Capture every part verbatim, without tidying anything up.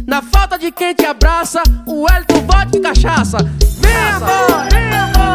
Na falta de quem te abraça, o Wellington vodka e cachaça. Vem amor, vem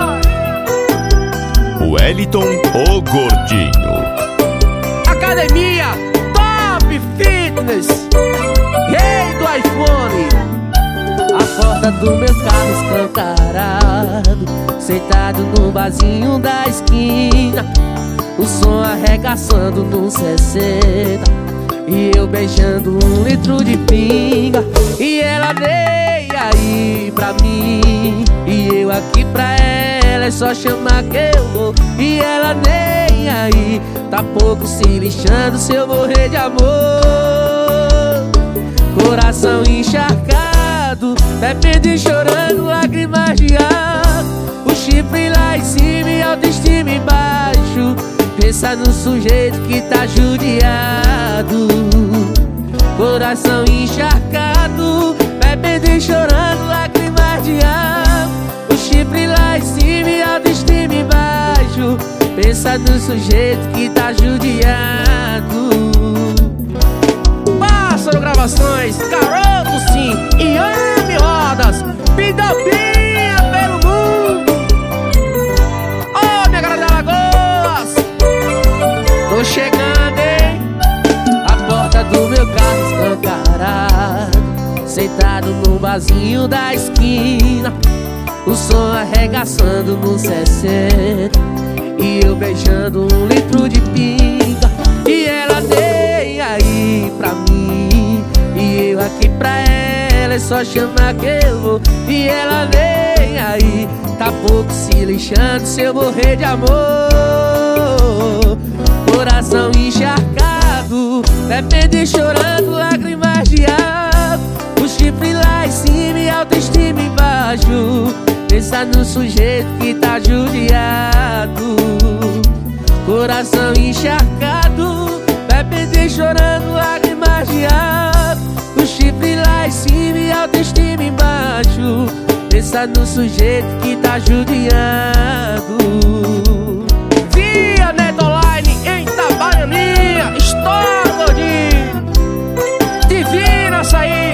amor. Wellington, o gordinho. Academia Top Fitness, rei do iPhone. A porta do meu carro escancarado, sentado no barzinho da esquina, o som arregaçando no sessenta, e eu beijando um litro de pinga. E ela nem aí pra mim, e eu aqui pra ela, é só chamar que eu vou. E ela nem aí, tá pouco se lixando se eu morrer de amor. Coração encharcado, bebendo e chorando, lágrimas de água. O chifre lá em cima e autoestima embaixo. Pensa no sujeito que tá judiado. Coração encharcado, bebendo e chorando, lágrimas de água. O chifre lá em cima e autoestima embaixo. Pensa no sujeito que tá judiado. Pássaro Gravações, Caroto sim, e Ame Rodas, Pidopinha pelo mundo. Ô, oh, minha galera de Alagoas, tô chegando, hein? A porta do meu carro escancarado, sentado no barzinho da esquina, o som arregaçando no sessenta, e eu beijando um litro de pinga. E ela nem aí pra mim, e eu aqui pra ela, é só chamar que eu vou. E ela nem aí, tá pouco se lixando se eu morrer de amor. Coração encharcado, bebendo e chorando, lágrimas de água. O chifre lá em cima e autoestima embaixo. Pensa no sujeito que tá judiado. Coração encharcado, bebendo e chorando, lágrimas de água. O chifre lá em cima e autoestima embaixo. Pensa no sujeito que tá judiado. Via Net Online em Itabaianinha, estoura gordinho, divina saída.